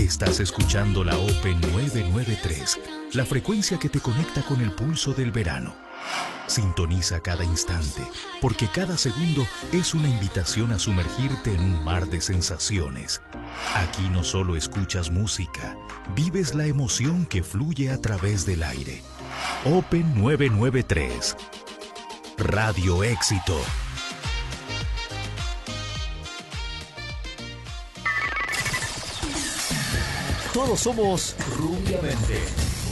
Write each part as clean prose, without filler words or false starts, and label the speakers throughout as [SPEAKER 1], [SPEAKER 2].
[SPEAKER 1] Estás escuchando la Open 993, la frecuencia que te conecta con el pulso del verano. Sintoniza cada instante, porque cada segundo es una invitación a sumergirte en un mar de sensaciones. Aquí no solo escuchas música, vives la emoción que fluye a través del aire. Open 993, Radio Éxito.
[SPEAKER 2] Todos somos Rubiamente.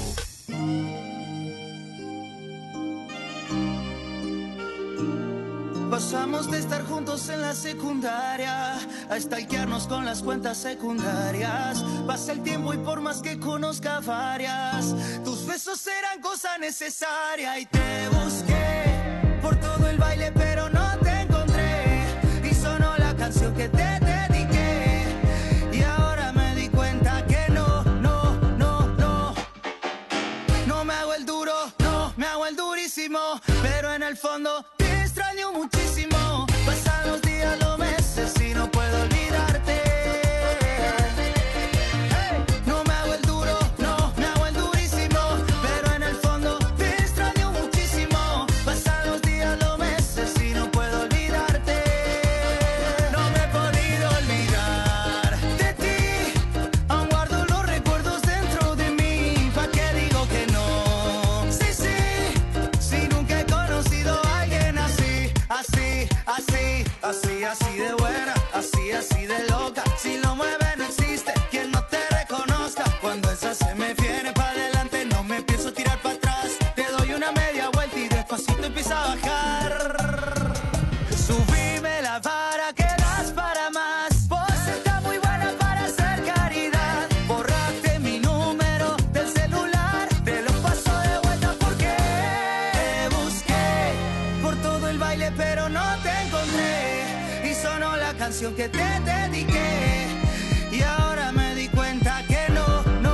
[SPEAKER 3] Pasamos de estar juntos en la secundaria a stalkearnos con las cuentas secundarias. Pasa el tiempo y por más que conozca varias, tus besos eran cosa necesaria. Y te busqué por todo el baile pero no te encontré. Y sonó la canción que te dediqué. Y ahora me di cuenta que no me hago el duro, no me hago el durísimo. Pero en el fondo te extraño muchísimo. Pasan los días, los meses y no puedo olvidarte. Hey, no me hago el duro, no me hago el durísimo. Pero en el fondo te extraño muchísimo. Pasan los días, los meses y no puedo olvidarte. No me he podido olvidar de ti. Aún guardo los recuerdos dentro de mí. ¿Pa' qué digo que no? Sí, sí, nunca he conocido a alguien así. Así de buena, así de loca. Si lo mueve no existe quien no te reconozca. Cuando esa se me viene pa' adelante no me pienso tirar pa' atrás. Te doy una media vuelta y despacito empieza a bajar. Subime la vara que das para más. Vos estás muy buena para hacer caridad. Borraste mi número del celular. Te lo paso de vuelta porque te busqué por todo el baile pero no te encontré. Y sonó la canción que te dediqué. Y ahora me di cuenta que no.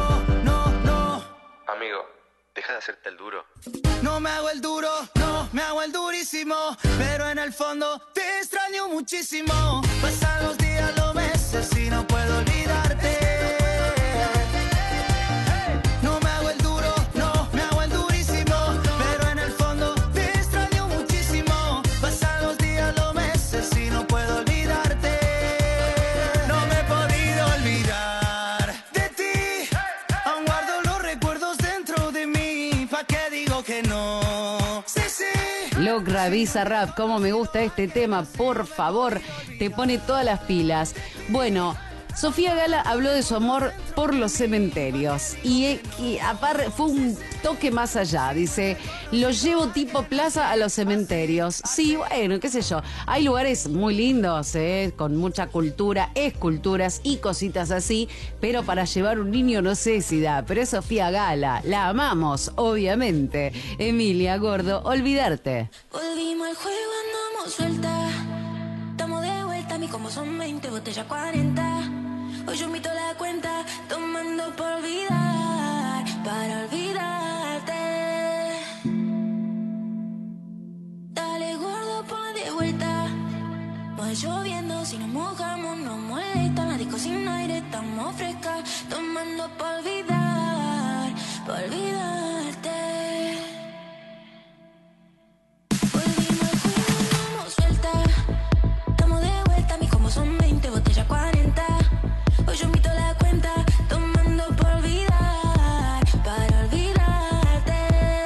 [SPEAKER 4] Amigo, deja de hacerte el duro.
[SPEAKER 3] No me hago el duro, no me hago el durísimo. Pero en el fondo te extraño muchísimo. Pasan los días, los meses y no puedo olvidarte. No me hago el duro, no me hago el durísimo. Pero en el fondo te extraño muchísimo. Pasan los días, los meses y no puedo olvidarte. No me he podido olvidar de ti. Aún guardo los recuerdos dentro de mí. ¿Pa' qué digo que no? Sí, sí.
[SPEAKER 5] Locra, Bizarrap, cómo me gusta este tema, por favor, te pone todas las pilas. Bueno, Sofía Gala habló de su amor por los cementerios y aparte fue un toque más allá. Dice, lo llevo tipo plaza a los cementerios. Sí, bueno, qué sé yo. Hay lugares muy lindos, con mucha cultura, esculturas y cositas así, pero para llevar un niño no sé si da. Pero es Sofía Gala, la amamos, obviamente. Emilia Gordo, Olvidarte.
[SPEAKER 6] Volvimos al juego, andamos suelta. Estamos de vuelta, mi como son 20, botella 40. Hoy yo invito la cuenta, tomando por olvidar, para olvidarte. Dale gordo, ponle de vuelta. Va lloviendo, si nos mojamos no molesta. La disco sin aire, estamos frescas, tomando por olvidar, para olvidarte. Volvimos al juego, andamos suelta. Estamos de vuelta, mis como son 20, botella 40. Hoy yo invito la cuenta, tomando por olvidar, para olvidarte.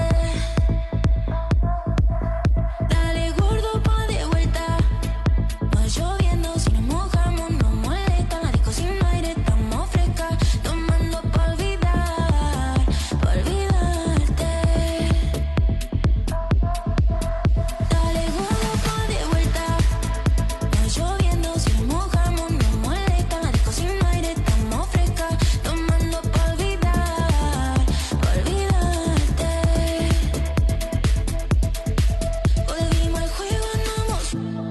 [SPEAKER 6] Dale gordo, pa' de vuelta. Va lloviendo, si nos mojamos no molesta. La disco sin aire, estamos frescas, tomando por olvidar, para olvidarte. Dale gordo, pa' de vuelta. Va lloviendo, si nos mojamos no molesta. La disco sin aire, estamos frescas, tomando por olvidar, para olvidarte. Volvimos al juego, andamos.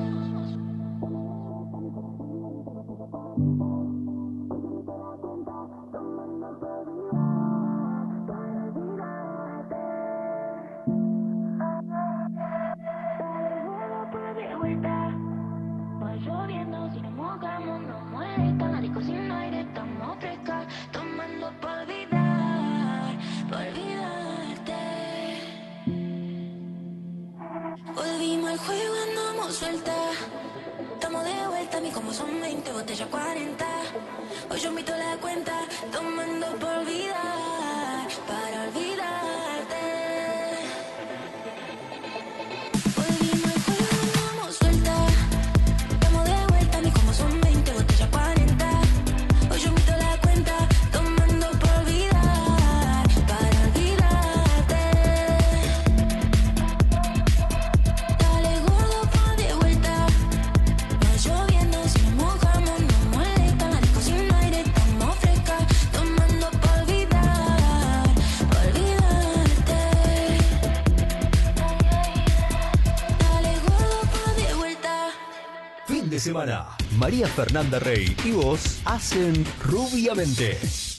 [SPEAKER 6] De vuelta. Va lloviendo, si nos mojamos no molesta. La disco sin aire, estamos frescas, botella 40. Hoy yo invito la cuenta, tomando por olvidar, para olvidarte. Volvimos al juego, andamos suelta. Estamos de vuelta, ni como son 20, botella 40. Hoy yo invito la cuenta, tomando por olvidar, para olvidarte. Dale gordo pa' de vuelta. No es lloviendo, si nos mojamos no molesta. La disco sin aire, estamos frescas, tomando por olvidar, por olvidarte. Dale gordo pa' de vuelta.
[SPEAKER 2] Fin de semana. María Fernanda Rey y vos hacen Rubiamente.